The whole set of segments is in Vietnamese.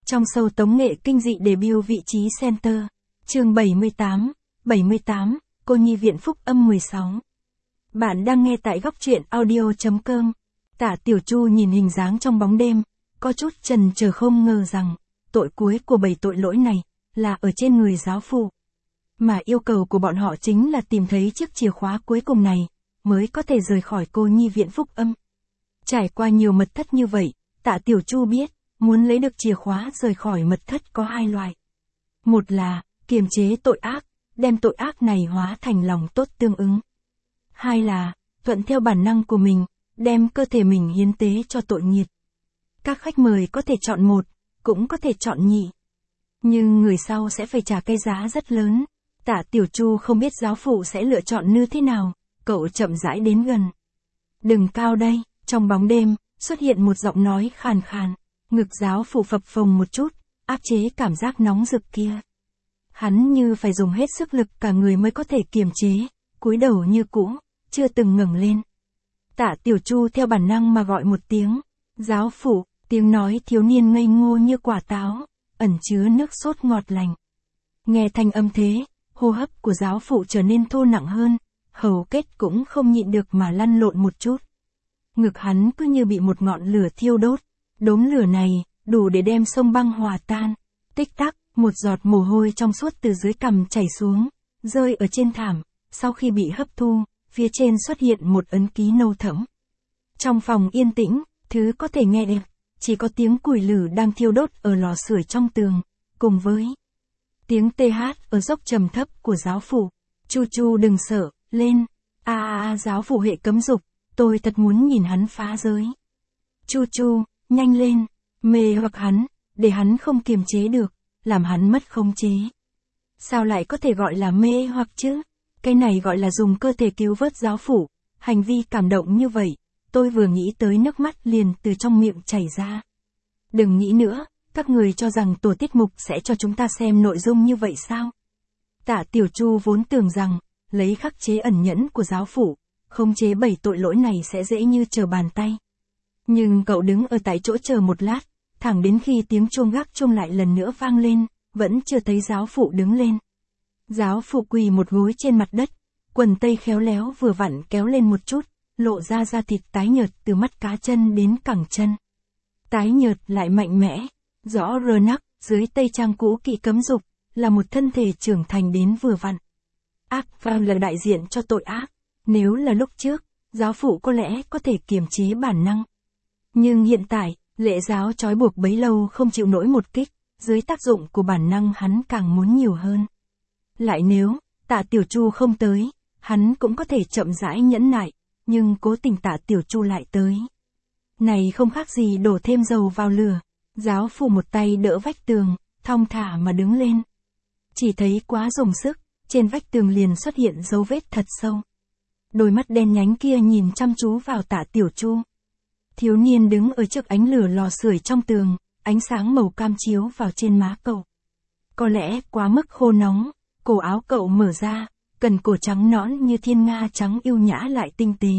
Trong show tống nghệ kinh dị debut vị trí center. Chương 78, cô nhi viện phúc âm 16. Bạn đang nghe tại góc truyện audio.com. Tạ Tiểu Chu nhìn hình dáng trong bóng đêm, có chút chần chờ không ngờ rằng, tội cuối của 7 tội lỗi này, là ở trên người giáo phụ. Mà yêu cầu của bọn họ chính là tìm thấy chiếc chìa khóa cuối cùng này, mới có thể rời khỏi cô nhi viện phúc âm. Trải qua nhiều mật thất như vậy, Tạ Tiểu Chu biết, muốn lấy được chìa khóa rời khỏi mật thất có hai loại. Một là, kiềm chế tội ác, đem tội ác này hóa thành lòng tốt tương ứng. Hai là, thuận theo bản năng của mình, đem cơ thể mình hiến tế cho tội nghiệt. Các khách mời có thể chọn một, cũng có thể chọn nhị. Nhưng người sau sẽ phải trả cái giá rất lớn. Tạ Tiểu Chu không biết giáo phụ sẽ lựa chọn như thế nào, cậu chậm rãi đến gần. Đừng cao đây, trong bóng đêm, xuất hiện một giọng nói khàn khàn, ngực giáo phụ phập phồng một chút, áp chế cảm giác nóng rực kia. Hắn như phải dùng hết sức lực cả người mới có thể kiềm chế, cúi đầu như cũ, chưa từng ngẩng lên. Tạ Tiểu Chu theo bản năng mà gọi một tiếng, giáo phụ, tiếng nói thiếu niên ngây ngô như quả táo, ẩn chứa nước sốt ngọt lành. Nghe thanh âm thế, hô hấp của giáo phụ trở nên thô nặng hơn, hầu kết cũng không nhịn được mà lăn lộn một chút. Ngực hắn cứ như bị một ngọn lửa thiêu đốt, đốm lửa này, đủ để đem sông băng hòa tan. Tích tắc, một giọt mồ hôi trong suốt từ dưới cằm chảy xuống, rơi ở trên thảm, sau khi bị hấp thu, phía trên xuất hiện một ấn ký nâu thẫm. Trong phòng yên tĩnh, thứ có thể nghe được, chỉ có tiếng củi lửa đang thiêu đốt ở lò sưởi trong tường, cùng với tiếng tê hát ở dốc trầm thấp của giáo phụ. Chu Chu đừng sợ, lên, giáo phụ hệ cấm dục, tôi thật muốn nhìn hắn phá giới. Chu Chu, nhanh lên, mê hoặc hắn, để hắn không kiềm chế được, làm hắn mất khống chế. Sao lại có thể gọi là mê hoặc chứ? Cái này gọi là dùng cơ thể cứu vớt giáo phụ, hành vi cảm động như vậy, tôi vừa nghĩ tới nước mắt liền từ trong miệng chảy ra. Đừng nghĩ nữa, các người cho rằng tổ tiết mục sẽ cho chúng ta xem nội dung như vậy sao? Tạ Tiểu Chu vốn tưởng rằng, lấy khắc chế ẩn nhẫn của giáo phụ, khống chế 7 tội lỗi này sẽ dễ như trở bàn tay. Nhưng cậu đứng ở tại chỗ chờ một lát, thẳng đến khi tiếng chuông gác chuông lại lần nữa vang lên, vẫn chưa thấy giáo phụ đứng lên. Giáo phụ quỳ một gối trên mặt đất, quần tây khéo léo vừa vặn kéo lên một chút, lộ ra da thịt tái nhợt từ mắt cá chân đến cẳng chân. Tái nhợt lại mạnh mẽ, rõ rơ nắc, dưới tây trang cũ kỵ cấm dục, là một thân thể trưởng thành đến vừa vặn. Ác vào là đại diện cho tội ác, nếu là lúc trước, giáo phụ có lẽ có thể kiềm chế bản năng. Nhưng hiện tại, lệ giáo trói buộc bấy lâu không chịu nổi một kích, dưới tác dụng của bản năng hắn càng muốn nhiều hơn. Lại nếu, Tạ Tiểu Chu không tới, hắn cũng có thể chậm rãi nhẫn nại, nhưng cố tình Tạ Tiểu Chu lại tới. Này không khác gì đổ thêm dầu vào lửa, giáo phụ một tay đỡ vách tường, thong thả mà đứng lên. Chỉ thấy quá dùng sức, trên vách tường liền xuất hiện dấu vết thật sâu. Đôi mắt đen nhánh kia nhìn chăm chú vào Tạ Tiểu Chu. Thiếu niên đứng ở trước ánh lửa lò sưởi trong tường, ánh sáng màu cam chiếu vào trên má cậu. Có lẽ quá mức khô nóng, cổ áo cậu mở ra, cần cổ trắng nõn như thiên nga trắng yêu nhã lại tinh tế.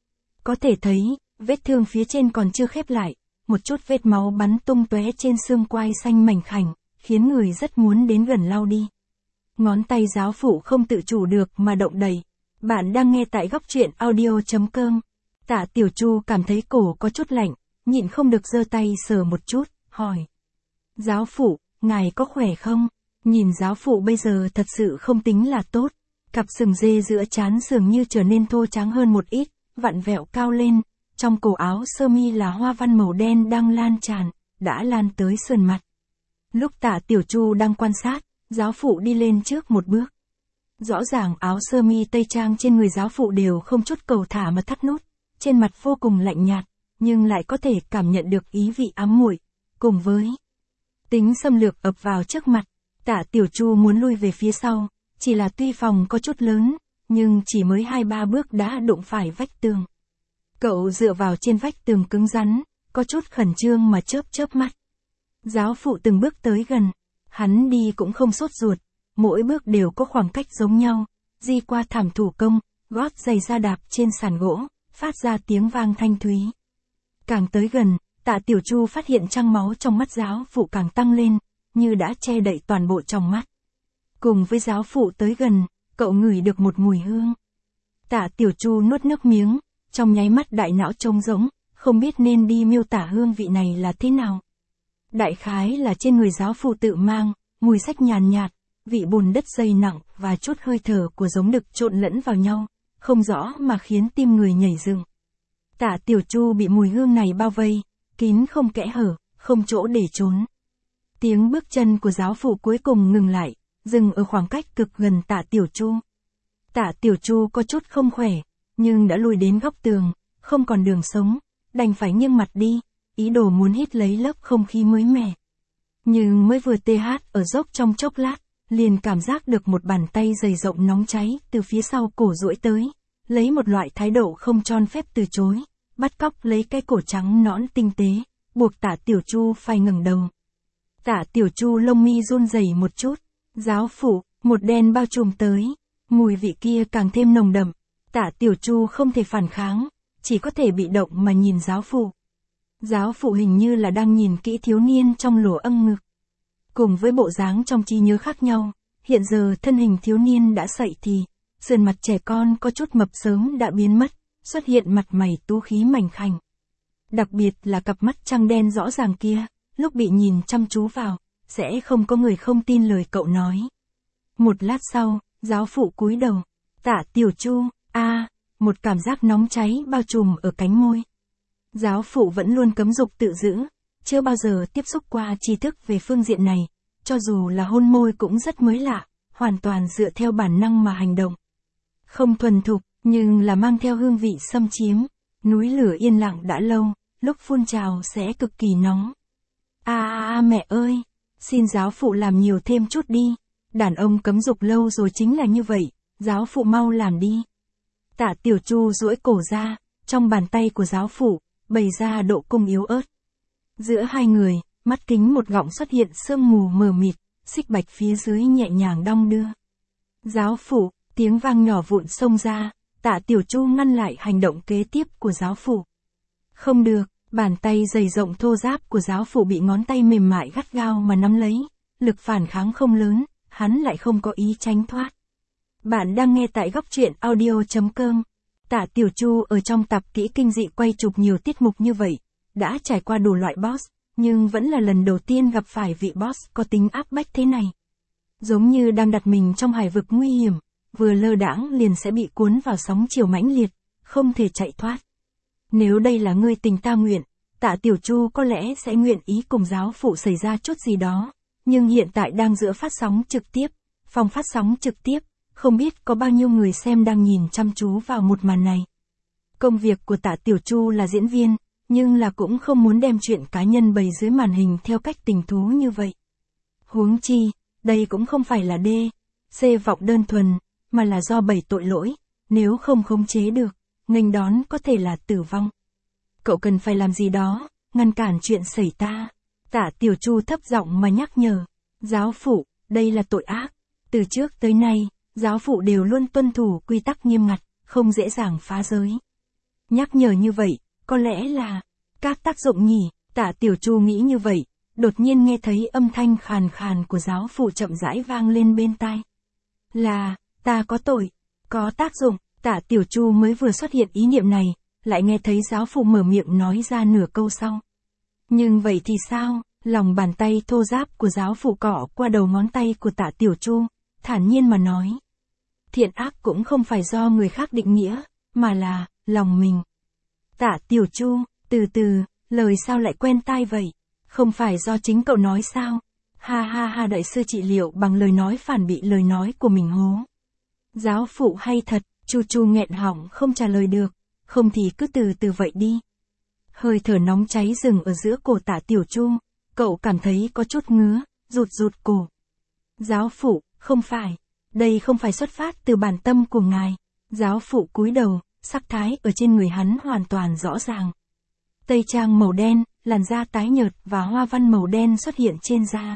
Có thể thấy, vết thương phía trên còn chưa khép lại, một chút vết máu bắn tung tóe trên xương quai xanh mảnh khảnh, khiến người rất muốn đến gần lau đi. Ngón tay giáo phụ không tự chủ được mà động đẩy. Bạn đang nghe tại góc truyện audio.com. Tạ Tiểu Chu cảm thấy cổ có chút lạnh, nhịn không được giơ tay sờ một chút, hỏi. Giáo phụ, ngài có khỏe không? Nhìn giáo phụ bây giờ thật sự không tính là tốt. Cặp sừng dê giữa trán dường như trở nên thô trắng hơn một ít, vặn vẹo cao lên. Trong cổ áo sơ mi là hoa văn màu đen đang lan tràn, đã lan tới sườn mặt. Lúc Tạ Tiểu Chu đang quan sát, giáo phụ đi lên trước một bước. Rõ ràng áo sơ mi tây trang trên người giáo phụ đều không chút cầu thả mà thắt nút, trên mặt vô cùng lạnh nhạt, nhưng lại có thể cảm nhận được ý vị ám muội, cùng với tính xâm lược ập vào trước mặt. Tạ Tiểu Chu muốn lui về phía sau, chỉ là tuy phòng có chút lớn, nhưng chỉ mới 2-3 bước đã đụng phải vách tường. Cậu dựa vào trên vách tường cứng rắn, có chút khẩn trương mà chớp mắt. Giáo phụ từng bước tới gần, hắn đi cũng không sốt ruột, mỗi bước đều có khoảng cách giống nhau, di qua thảm thủ công, gót giày da đạp trên sàn gỗ, phát ra tiếng vang thanh thúy. Càng tới gần, Tạ Tiểu Chu phát hiện trăng máu trong mắt giáo phụ càng tăng lên, như đã che đậy toàn bộ trong mắt. Cùng với giáo phụ tới gần, cậu ngửi được một mùi hương. Tạ Tiểu Chu nuốt nước miếng, trong nháy mắt đại não trống rỗng, không biết nên đi miêu tả hương vị này là thế nào. Đại khái là trên người giáo phụ tự mang, mùi xách nhàn nhạt, vị bùn đất dày nặng và chút hơi thở của giống đực trộn lẫn vào nhau, không rõ mà khiến tim người nhảy dựng. Tạ Tiểu Chu bị mùi hương này bao vây, kín không kẽ hở, không chỗ để trốn. Tiếng bước chân của giáo phụ cuối cùng ngừng lại, dừng ở khoảng cách cực gần Tạ Tiểu Chu. Tạ Tiểu Chu có chút không khỏe, nhưng đã lùi đến góc tường, không còn đường sống, đành phải nghiêng mặt đi, ý đồ muốn hít lấy lớp không khí mới mẻ. Nhưng mới vừa ở dốc trong chốc lát, liền cảm giác được một bàn tay dày rộng nóng cháy từ phía sau cổ duỗi tới, lấy một loại thái độ không cho phép từ chối, bắt cóc lấy cái cổ trắng nõn tinh tế, buộc Tạ Tiểu Chu phải ngẩng đầu. Tạ Tiểu Chu lông mi run rẩy một chút, giáo phụ, một đen bao trùm tới, mùi vị kia càng thêm nồng đậm, Tạ Tiểu Chu không thể phản kháng, chỉ có thể bị động mà nhìn giáo phụ. Giáo phụ hình như là đang nhìn kỹ thiếu niên trong lỗ âm ngực. Cùng với bộ dáng trong trí nhớ khác nhau, hiện giờ thân hình thiếu niên đã sậy thì, sườn mặt trẻ con có chút mập sớm đã biến mất, xuất hiện mặt mày tú khí mảnh khảnh. Đặc biệt là cặp mắt trăng đen rõ ràng kia, lúc bị nhìn chăm chú vào, sẽ không có người không tin lời cậu nói. Một lát sau, giáo phụ cúi đầu, Tạ Tiểu Chu, một cảm giác nóng cháy bao trùm ở cánh môi. Giáo phụ vẫn luôn cấm dục tự giữ, chưa bao giờ tiếp xúc qua tri thức về phương diện này, cho dù là hôn môi cũng rất mới lạ, hoàn toàn dựa theo bản năng mà hành động. Không thuần thục, nhưng là mang theo hương vị xâm chiếm, núi lửa yên lặng đã lâu, lúc phun trào sẽ cực kỳ nóng. Mẹ ơi, xin giáo phụ làm nhiều thêm chút đi, đàn ông cấm dục lâu rồi chính là như vậy, giáo phụ mau làm đi. Tạ Tiểu Chu duỗi cổ ra, trong bàn tay của giáo phụ, bày ra độ cung yếu ớt. Giữa hai người, mắt kính một gọng xuất hiện sương mù mờ mịt, xích bạch phía dưới nhẹ nhàng đong đưa. Giáo phụ, tiếng vang nhỏ vụn xông ra, Tạ Tiểu Chu ngăn lại hành động kế tiếp của giáo phụ. Không được, bàn tay dày rộng thô ráp của giáo phụ bị ngón tay mềm mại gắt gao mà nắm lấy, lực phản kháng không lớn, hắn lại không có ý tránh thoát. Bạn đang nghe tại góc truyện audio.com. Tạ Tiểu Chu ở trong tạp kỹ kinh dị quay chụp nhiều tiết mục như vậy, đã trải qua đủ loại boss, nhưng vẫn là lần đầu tiên gặp phải vị boss có tính áp bách thế này. Giống như đang đặt mình trong hải vực nguy hiểm, vừa lơ đãng liền sẽ bị cuốn vào sóng chiều mãnh liệt, không thể chạy thoát. Nếu đây là ngươi tình ta nguyện, Tạ Tiểu Chu có lẽ sẽ nguyện ý cùng giáo phụ xảy ra chút gì đó, nhưng hiện tại đang giữa phát sóng trực tiếp, phòng phát sóng trực tiếp, không biết có bao nhiêu người xem đang nhìn chăm chú vào một màn này. Công việc của Tạ Tiểu Chu là diễn viên, nhưng là cũng không muốn đem chuyện cá nhân bày dưới màn hình theo cách tình thú như vậy. Huống chi, đây cũng không phải là C vọng đơn thuần, mà là do 7 tội lỗi, nếu không khống chế được, nghênh đón có thể là tử vong. Cậu cần phải làm gì đó, ngăn cản chuyện xảy ra. Tạ Tiểu Chu thấp giọng mà nhắc nhở, giáo phụ, đây là tội ác. Từ trước tới nay, giáo phụ đều luôn tuân thủ quy tắc nghiêm ngặt, không dễ dàng phá giới. Nhắc nhở như vậy, có lẽ là các tác dụng nhỉ, Tạ Tiểu Chu nghĩ như vậy, đột nhiên nghe thấy âm thanh khàn khàn của giáo phụ chậm rãi vang lên bên tai. Là, ta có tội, có tác dụng, Tạ Tiểu Chu mới vừa xuất hiện ý niệm này, lại nghe thấy giáo phụ mở miệng nói ra nửa câu sau. Nhưng vậy thì sao, lòng bàn tay thô ráp của giáo phụ cọ qua đầu ngón tay của Tạ Tiểu Chu, thản nhiên mà nói. Thiện ác cũng không phải do người khác định nghĩa, mà là lòng mình. Tạ Tiểu Chu, từ từ, lời sao lại quen tai vậy? Không phải do chính cậu nói sao? Ha, đại sư trị liệu bằng lời nói phản bị lời nói của mình hố. Giáo phụ hay thật, Chu nghẹn họng không trả lời được, không thì cứ từ từ vậy đi. Hơi thở nóng cháy dừng ở giữa cổ Tạ Tiểu Chu, cậu cảm thấy có chút ngứa, rụt cổ. Giáo phụ, không phải, đây không phải xuất phát từ bản tâm của ngài. Giáo phụ cúi đầu, sắc thái ở trên người hắn hoàn toàn rõ ràng. Tây trang màu đen, làn da tái nhợt và hoa văn màu đen xuất hiện trên da.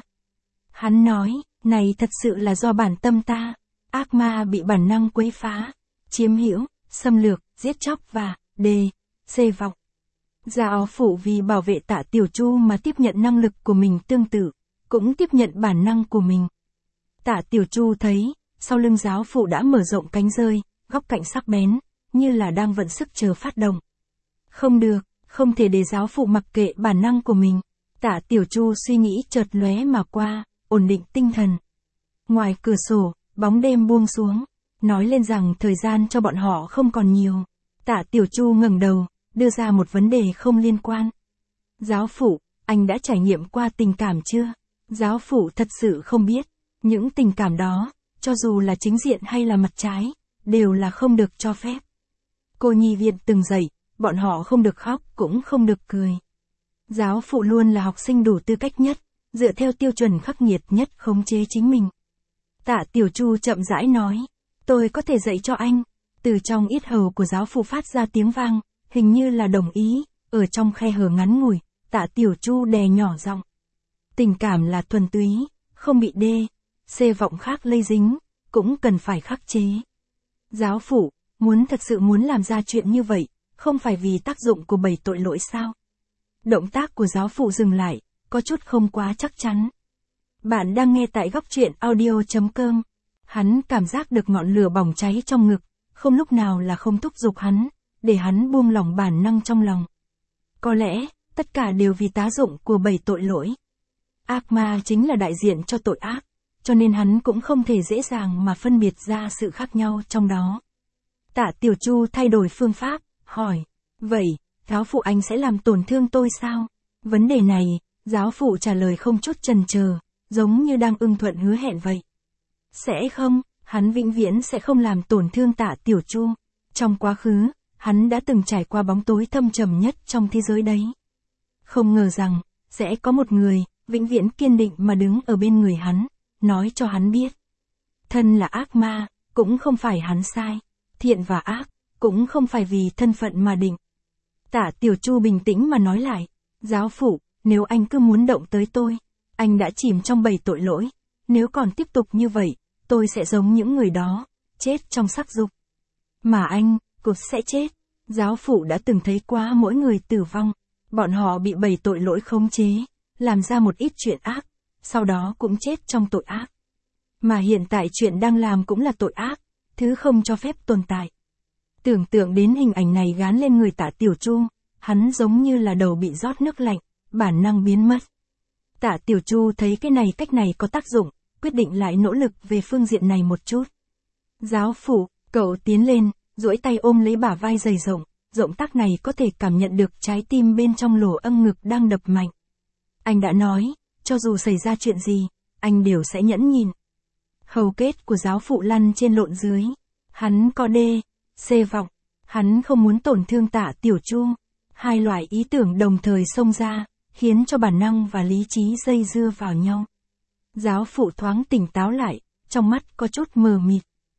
Hắn nói, này thật sự là do bản tâm ta, ác ma bị bản năng quấy phá, chiếm hữu, xâm lược, giết chóc và C vọng. Giáo phụ vì bảo vệ Tạ Tiểu Chu mà tiếp nhận năng lực của mình tương tự, cũng tiếp nhận bản năng của mình. Tạ Tiểu Chu thấy, sau lưng giáo phụ đã mở rộng cánh rơi, góc cạnh sắc bén, như là đang vận sức chờ phát động. Không được, không thể để giáo phụ mặc kệ bản năng của mình. Tạ Tiểu Chu suy nghĩ chợt lóe mà qua, ổn định tinh thần. Ngoài cửa sổ, bóng đêm buông xuống, nói lên rằng thời gian cho bọn họ không còn nhiều. Tạ Tiểu Chu ngẩng đầu, đưa ra một vấn đề không liên quan. Giáo phụ, anh đã trải nghiệm qua tình cảm chưa? Giáo phụ thật sự không biết, những tình cảm đó, cho dù là chính diện hay là mặt trái, đều là không được cho phép. Cô nhi viện từng dạy, bọn họ không được khóc cũng không được cười. Giáo phụ luôn là học sinh đủ tư cách nhất, dựa theo tiêu chuẩn khắc nghiệt nhất khống chế chính mình. Tạ Tiểu Chu chậm rãi nói, tôi có thể dạy cho anh. Từ trong yết hầu của giáo phụ phát ra tiếng vang, hình như là đồng ý, ở trong khe hở ngắn ngủi, Tạ Tiểu Chu đè nhỏ giọng. Tình cảm là thuần túy, không bị C vọng khác lây dính, cũng cần phải khắc chế. Giáo phụ, thật sự muốn làm ra chuyện như vậy, không phải vì tác dụng của 7 tội lỗi sao? Động tác của giáo phụ dừng lại, có chút không quá chắc chắn. Bạn đang nghe tại góc truyện audio.com. Hắn cảm giác được ngọn lửa bỏng cháy trong ngực, không lúc nào là không thúc giục hắn, để hắn buông lỏng bản năng trong lòng. Có lẽ, tất cả đều vì tác dụng của 7 tội lỗi. Ác ma chính là đại diện cho tội ác, cho nên hắn cũng không thể dễ dàng mà phân biệt ra sự khác nhau trong đó. Tạ Tiểu Chu thay đổi phương pháp, hỏi, vậy, giáo phụ anh sẽ làm tổn thương tôi sao? Vấn đề này, giáo phụ trả lời không chút chần chờ, giống như đang ưng thuận hứa hẹn vậy. Sẽ không, hắn vĩnh viễn sẽ không làm tổn thương Tạ Tiểu Chu. Trong quá khứ, hắn đã từng trải qua bóng tối thâm trầm nhất trong thế giới đấy. Không ngờ rằng, sẽ có một người, vĩnh viễn kiên định mà đứng ở bên người hắn, nói cho hắn biết. Thân là ác ma, cũng không phải hắn sai. Thiện và ác, cũng không phải vì thân phận mà định. Tạ Tiểu Chu bình tĩnh mà nói lại, giáo phụ, nếu anh cứ muốn động tới tôi, anh đã chìm trong 7 tội lỗi, nếu còn tiếp tục như vậy, tôi sẽ giống những người đó, chết trong sắc dục. Mà anh, cũng sẽ chết. Giáo phụ đã từng thấy qua mỗi người tử vong, bọn họ bị 7 tội lỗi khống chế, làm ra một ít chuyện ác, sau đó cũng chết trong tội ác. Mà hiện tại chuyện đang làm cũng là tội ác, thứ không cho phép tồn tại. Tưởng tượng đến hình ảnh này gán lên người Tạ Tiểu Chu, hắn giống như là đầu bị rót nước lạnh, bản năng biến mất. Tạ Tiểu Chu thấy cách này có tác dụng, quyết định lại nỗ lực về phương diện này một chút. Giáo phụ, cậu tiến lên, duỗi tay ôm lấy bả vai dày rộng, động tác này có thể cảm nhận được trái tim bên trong lỗ âm ngực đang đập mạnh. Anh đã nói, cho dù xảy ra chuyện gì, anh đều sẽ nhẫn nhịn. Hầu kết của giáo phụ lăn trên lộn dưới. Hắn có C vọng. Hắn không muốn tổn thương Tạ Tiểu Chu. Hai loại ý tưởng đồng thời xông ra, khiến cho bản năng và lý trí dây dưa vào nhau. Giáo phụ thoáng tỉnh táo lại, trong mắt có chút mờ mịt.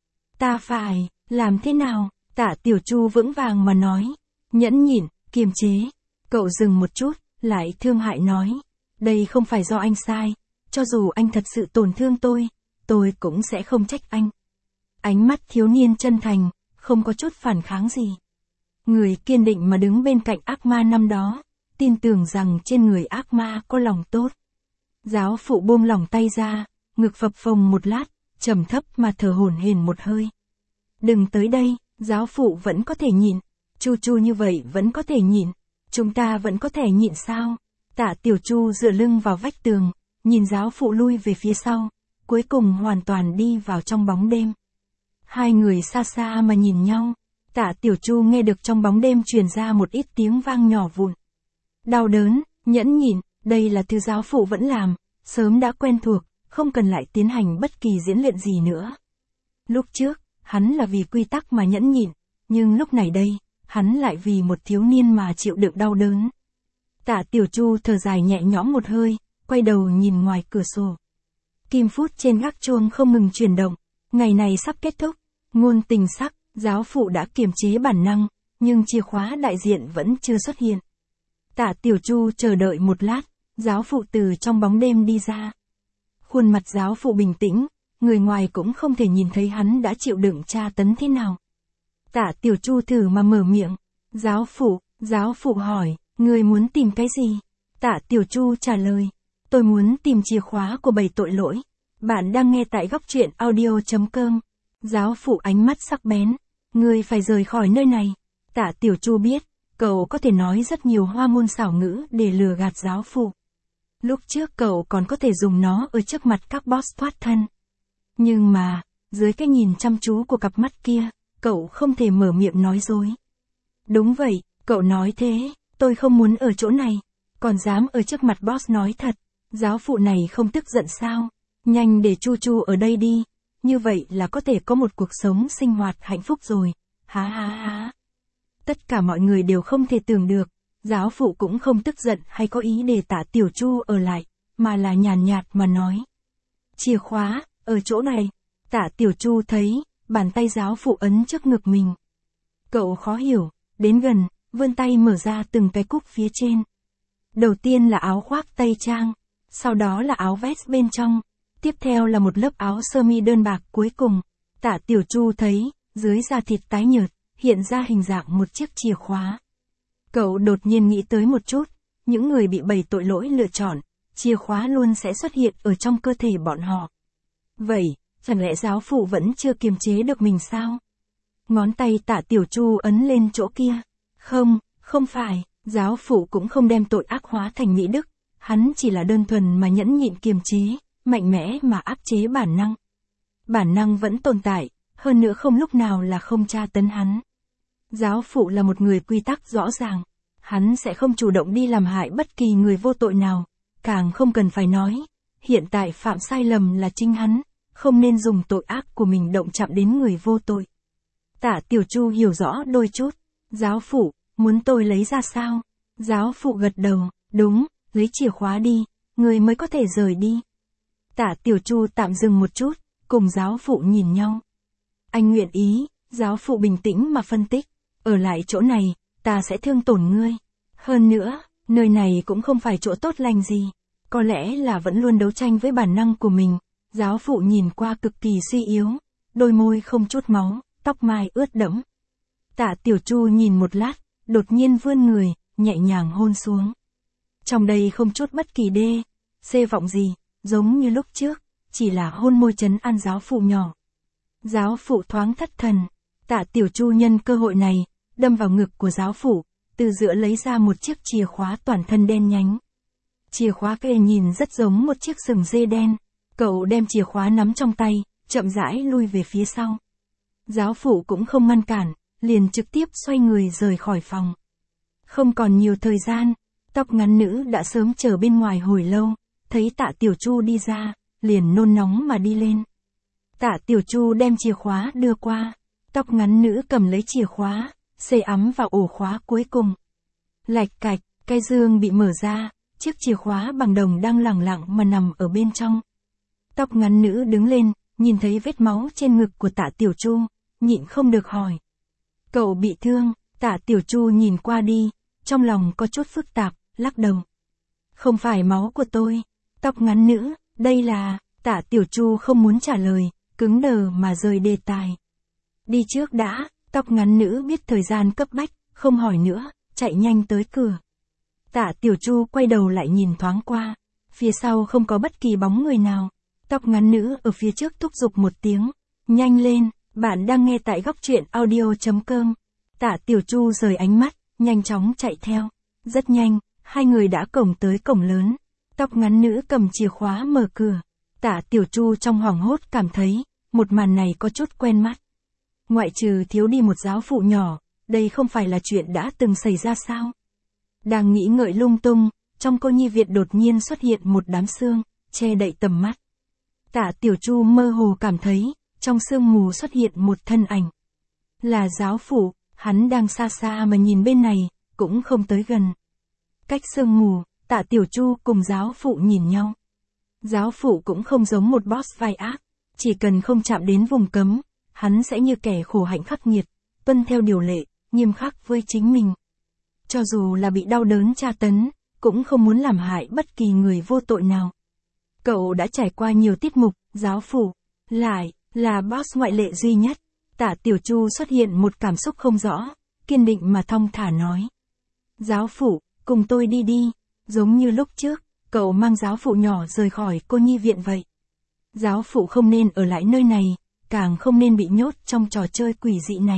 Ta phải, làm thế nào? Tạ Tiểu Chu vững vàng mà nói. Nhẫn nhịn, kiềm chế. Cậu dừng một chút, lại thương hại nói. Đây không phải do anh sai. Cho dù anh thật sự tổn thương tôi cũng sẽ không trách anh. Ánh mắt thiếu niên chân thành, không có chút phản kháng gì. Người kiên định mà đứng bên cạnh ác ma năm đó, tin tưởng rằng trên người ác ma có lòng tốt. Giáo phụ buông lỏng tay ra, ngực phập phồng một lát, trầm thấp mà thở hổn hển một hơi. Đừng tới đây, giáo phụ vẫn có thể nhịn. Chu như vậy vẫn có thể nhịn. Chúng ta vẫn có thể nhịn sao? Tạ Tiểu Chu dựa lưng vào vách tường, nhìn giáo phụ lui về phía sau, cuối cùng hoàn toàn đi vào trong bóng đêm. Hai người xa xa mà nhìn nhau, Tạ Tiểu Chu nghe được trong bóng đêm truyền ra một ít tiếng vang nhỏ vụn. Đau đớn, nhẫn nhịn, đây là thứ giáo phụ vẫn làm, sớm đã quen thuộc, không cần lại tiến hành bất kỳ diễn luyện gì nữa. Lúc trước, hắn là vì quy tắc mà nhẫn nhịn, nhưng lúc này đây, hắn lại vì một thiếu niên mà chịu đựng đau đớn. Tạ Tiểu Chu thở dài nhẹ nhõm một hơi, quay đầu nhìn ngoài cửa sổ. Kim phút trên gác chuông không ngừng chuyển động, ngày này sắp kết thúc, ngôn tình sắc, giáo phụ đã kiềm chế bản năng, nhưng chìa khóa đại diện vẫn chưa xuất hiện. Tạ Tiểu Chu chờ đợi một lát, giáo phụ từ trong bóng đêm đi ra. Khuôn mặt giáo phụ bình tĩnh, người ngoài cũng không thể nhìn thấy hắn đã chịu đựng tra tấn thế nào. Tạ Tiểu Chu thử mà mở miệng, giáo phụ hỏi, Ngươi muốn tìm cái gì? Tạ Tiểu Chu trả lời. Tôi muốn tìm chìa khóa của 7 tội lỗi. Bạn đang nghe tại góc truyện audio.com. Giáo phụ ánh mắt sắc bén. Ngươi phải rời khỏi nơi này. Tạ Tiểu Chu biết, cậu có thể nói rất nhiều hoa ngôn xảo ngữ để lừa gạt giáo phụ. Lúc trước cậu còn có thể dùng nó ở trước mặt các boss thoát thân. Nhưng mà, dưới cái nhìn chăm chú của cặp mắt kia, cậu không thể mở miệng nói dối. Đúng vậy, cậu nói thế, tôi không muốn ở chỗ này, còn dám ở trước mặt boss nói thật. Giáo phụ này không tức giận sao? Nhanh để Chu Chu ở đây đi, như vậy là có thể có một cuộc sống sinh hoạt hạnh phúc rồi. Há há há. Tất cả mọi người đều không thể tưởng được, giáo phụ cũng không tức giận hay có ý để Tạ Tiểu Chu ở lại, mà là nhàn nhạt mà nói. Chìa khóa, ở chỗ này. Tạ Tiểu Chu thấy, bàn tay giáo phụ ấn trước ngực mình. Cậu khó hiểu, đến gần, vươn tay mở ra từng cái cúc phía trên. Đầu tiên là áo khoác tây trang, sau đó là áo vest bên trong, tiếp theo là một lớp áo sơ mi đơn bạc cuối cùng. Tạ Tiểu Chu thấy, dưới da thịt tái nhợt, hiện ra hình dạng một chiếc chìa khóa. Cậu đột nhiên nghĩ tới một chút, những người bị 7 tội lỗi lựa chọn, chìa khóa luôn sẽ xuất hiện ở trong cơ thể bọn họ. Vậy, chẳng lẽ giáo phụ vẫn chưa kiềm chế được mình sao? Ngón tay Tạ Tiểu Chu ấn lên chỗ kia. Không, không phải, giáo phụ cũng không đem tội ác hóa thành mỹ đức, hắn chỉ là đơn thuần mà nhẫn nhịn kiềm chế, mạnh mẽ mà áp chế bản năng. Bản năng vẫn tồn tại, hơn nữa không lúc nào là không tra tấn hắn. Giáo phụ là một người quy tắc rõ ràng, hắn sẽ không chủ động đi làm hại bất kỳ người vô tội nào, càng không cần phải nói, hiện tại phạm sai lầm là chính hắn, không nên dùng tội ác của mình động chạm đến người vô tội. Tạ Tiểu Chu hiểu rõ đôi chút. Giáo phụ, muốn tôi lấy ra sao? Giáo phụ gật đầu, đúng, lấy chìa khóa đi, người mới có thể rời đi. Tạ Tiểu Chu tạm dừng một chút, cùng giáo phụ nhìn nhau. Anh nguyện ý, giáo phụ bình tĩnh mà phân tích, ở lại chỗ này, ta sẽ thương tổn ngươi. Hơn nữa, nơi này cũng không phải chỗ tốt lành gì, có lẽ là vẫn luôn đấu tranh với bản năng của mình. Giáo phụ nhìn qua cực kỳ suy yếu, đôi môi không chút máu, tóc mai ướt đẫm. Tạ Tiểu Chu nhìn một lát, đột nhiên vươn người, nhẹ nhàng hôn xuống. Trong đây không chút bất kỳ xê vọng gì, giống như lúc trước, chỉ là hôn môi trấn an giáo phụ nhỏ. Giáo phụ thoáng thất thần, Tạ Tiểu Chu nhân cơ hội này, đâm vào ngực của giáo phụ, từ giữa lấy ra một chiếc chìa khóa toàn thân đen nhánh. Chìa khóa kia nhìn rất giống một chiếc sừng dê đen, cậu đem chìa khóa nắm trong tay, chậm rãi lui về phía sau. Giáo phụ cũng không ngăn cản, liền trực tiếp xoay người rời khỏi phòng. Không còn nhiều thời gian, tóc ngắn nữ đã sớm chờ bên ngoài hồi lâu, thấy Tạ Tiểu Chu đi ra, liền nôn nóng mà đi lên. Tạ Tiểu Chu đem chìa khóa đưa qua, tóc ngắn nữ cầm lấy chìa khóa, xê ắm vào ổ khóa cuối cùng. Lạch cạch, cái dương bị mở ra, chiếc chìa khóa bằng đồng đang lẳng lặng mà nằm ở bên trong. Tóc ngắn nữ đứng lên, nhìn thấy vết máu trên ngực của Tạ Tiểu Chu, nhịn không được hỏi. Cậu bị thương? Tạ Tiểu Chu nhìn qua đi, trong lòng có chút phức tạp, lắc đầu. Không phải máu của tôi. Tóc ngắn nữ, đây là... Tạ Tiểu Chu không muốn trả lời, cứng đờ mà rời đề tài. Đi trước đã, tóc ngắn nữ biết thời gian cấp bách, không hỏi nữa, chạy nhanh tới cửa. Tạ Tiểu Chu quay đầu lại nhìn thoáng qua, phía sau không có bất kỳ bóng người nào. Tóc ngắn nữ ở phía trước thúc giục một tiếng, nhanh lên, bạn đang nghe tại góc truyện audio.com. Tạ Tiểu Chu rời ánh mắt, nhanh chóng chạy theo. Rất nhanh, hai người đã cổng tới cổng lớn. Tóc ngắn nữ cầm chìa khóa mở cửa. Tạ Tiểu Chu trong hoảng hốt cảm thấy, một màn này có chút quen mắt. Ngoại trừ thiếu đi một giáo phụ nhỏ, đây không phải là chuyện đã từng xảy ra sao? Đang nghĩ ngợi lung tung, trong cô nhi viện đột nhiên xuất hiện một đám sương, che đậy tầm mắt. Tạ Tiểu Chu mơ hồ cảm thấy, trong sương mù xuất hiện một thân ảnh. Là giáo phụ, hắn đang xa xa mà nhìn bên này, cũng không tới gần. Cách sương mù, Tạ Tiểu Chu cùng giáo phụ nhìn nhau. Giáo phụ cũng không giống một boss vai ác, chỉ cần không chạm đến vùng cấm, hắn sẽ như kẻ khổ hạnh khắc nghiệt, tuân theo điều lệ, nghiêm khắc với chính mình. Cho dù là bị đau đớn tra tấn, cũng không muốn làm hại bất kỳ người vô tội nào. Cậu đã trải qua nhiều tiết mục, giáo phụ, lại, là boss ngoại lệ duy nhất. Tạ Tiểu Chu xuất hiện một cảm xúc không rõ, kiên định mà thong thả nói. Giáo phụ, cùng tôi đi đi, giống như lúc trước, cậu mang giáo phụ nhỏ rời khỏi cô nhi viện vậy. Giáo phụ không nên ở lại nơi này, càng không nên bị nhốt trong trò chơi quỷ dị này.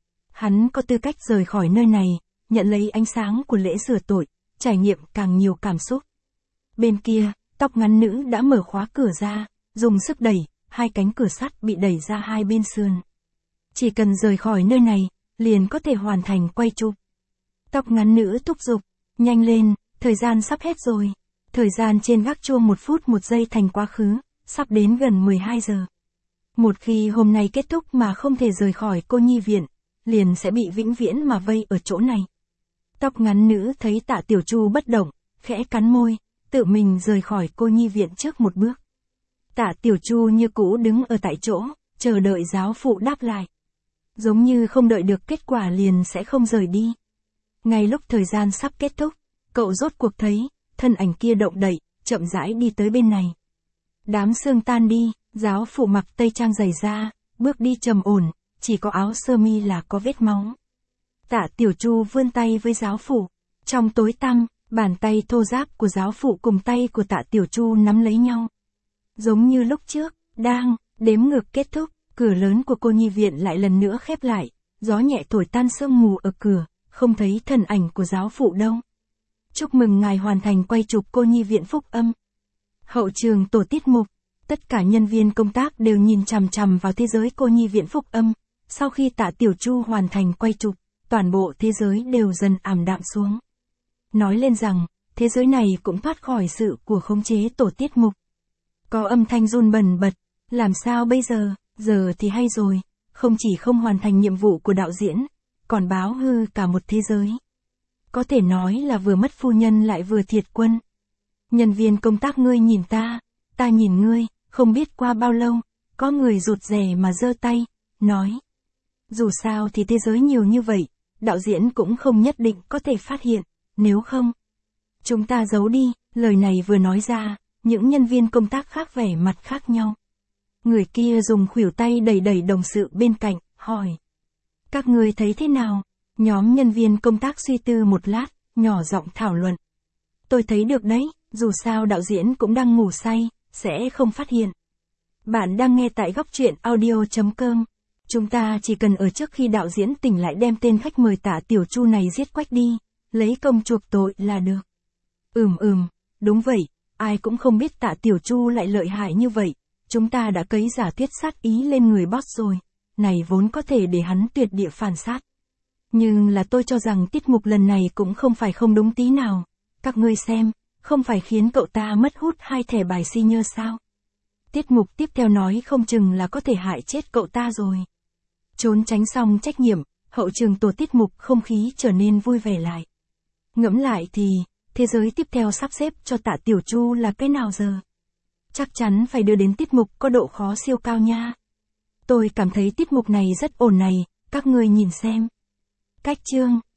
Hắn có tư cách rời khỏi nơi này, nhận lấy ánh sáng của lễ rửa tội, trải nghiệm càng nhiều cảm xúc. Bên kia, tóc ngắn nữ đã mở khóa cửa ra, dùng sức đẩy, hai cánh cửa sắt bị đẩy ra hai bên sườn. Chỉ cần rời khỏi nơi này, liền có thể hoàn thành quay chụp. Tóc ngắn nữ thúc giục, nhanh lên, thời gian sắp hết rồi. Thời gian trên gác chuông 1 phút 1 giây thành quá khứ, sắp đến gần 12 giờ. Một khi hôm nay kết thúc mà không thể rời khỏi cô nhi viện, liền sẽ bị vĩnh viễn mà vây ở chỗ này. Tóc ngắn nữ thấy Tạ Tiểu Chu bất động, khẽ cắn môi, tự mình rời khỏi cô nhi viện trước một bước. Tạ Tiểu Chu như cũ đứng ở tại chỗ, chờ đợi giáo phụ đáp lại. Giống như không đợi được kết quả liền sẽ không rời đi. Ngay lúc thời gian sắp kết thúc, cậu rốt cuộc thấy, thân ảnh kia động đậy, chậm rãi đi tới bên này. Đám sương tan đi, giáo phụ mặc tây trang dày da, bước đi trầm ổn, chỉ có áo sơ mi là có vết máu. Tạ Tiểu Chu vươn tay với giáo phụ. Trong tối tăm, bàn tay thô ráp của giáo phụ cùng tay của Tạ Tiểu Chu nắm lấy nhau. Giống như lúc trước, đang đếm ngược kết thúc, cửa lớn của cô nhi viện lại lần nữa khép lại, gió nhẹ thổi tan sương mù ở cửa, không thấy thân ảnh của giáo phụ đâu. Chúc mừng ngài hoàn thành quay chụp cô nhi viện Phúc Âm. Hậu trường tổ tiết mục, tất cả nhân viên công tác đều nhìn chằm chằm vào thế giới cô nhi viện Phúc Âm. Sau khi Tạ Tiểu Chu hoàn thành quay chụp, toàn bộ thế giới đều dần ảm đạm xuống. Nói lên rằng, thế giới này cũng thoát khỏi sự của khống chế tổ tiết mục. Có âm thanh run bần bật, làm sao bây giờ, giờ thì hay rồi, không chỉ không hoàn thành nhiệm vụ của đạo diễn, còn báo hư cả một thế giới. Có thể nói là vừa mất phu nhân lại vừa thiệt quân. Nhân viên công tác ngươi nhìn ta nhìn ngươi, không biết qua bao lâu, có người rụt rè mà giơ tay, nói. Dù sao thì thế giới nhiều như vậy, đạo diễn cũng không nhất định có thể phát hiện, nếu không. Chúng ta giấu đi, lời này vừa nói ra, những nhân viên công tác khác vẻ mặt khác nhau. Người kia dùng khuỷu tay đẩy đẩy đồng sự bên cạnh, hỏi. Các ngươi thấy thế nào? Nhóm nhân viên công tác suy tư một lát, nhỏ giọng thảo luận. Tôi thấy được đấy, dù sao đạo diễn cũng đang ngủ say, sẽ không phát hiện. Bạn đang nghe tại góc truyện audio.com. Chúng ta chỉ cần ở trước khi đạo diễn tỉnh lại đem tên khách mời Tạ Tiểu Chu này giết quách đi, lấy công chuộc tội là được. Đúng vậy, ai cũng không biết Tạ Tiểu Chu lại lợi hại như vậy, chúng ta đã cấy giả thuyết sát ý lên người boss rồi, này vốn có thể để hắn tuyệt địa phản sát. Nhưng là tôi cho rằng tiết mục lần này cũng không phải không đúng tí nào, các ngươi xem, không phải khiến cậu ta mất hút 2 thẻ bài senior sao? Tiết mục tiếp theo nói không chừng là có thể hại chết cậu ta rồi. Trốn tránh xong trách nhiệm, hậu trường tổ tiết mục không khí trở nên vui vẻ lại. Ngẫm lại thì, thế giới tiếp theo sắp xếp cho Tạ Tiểu Chu là cái nào giờ? Chắc chắn phải đưa đến tiết mục có độ khó siêu cao nha. Tôi cảm thấy tiết mục này rất ổn này, các ngươi nhìn xem. Cách chương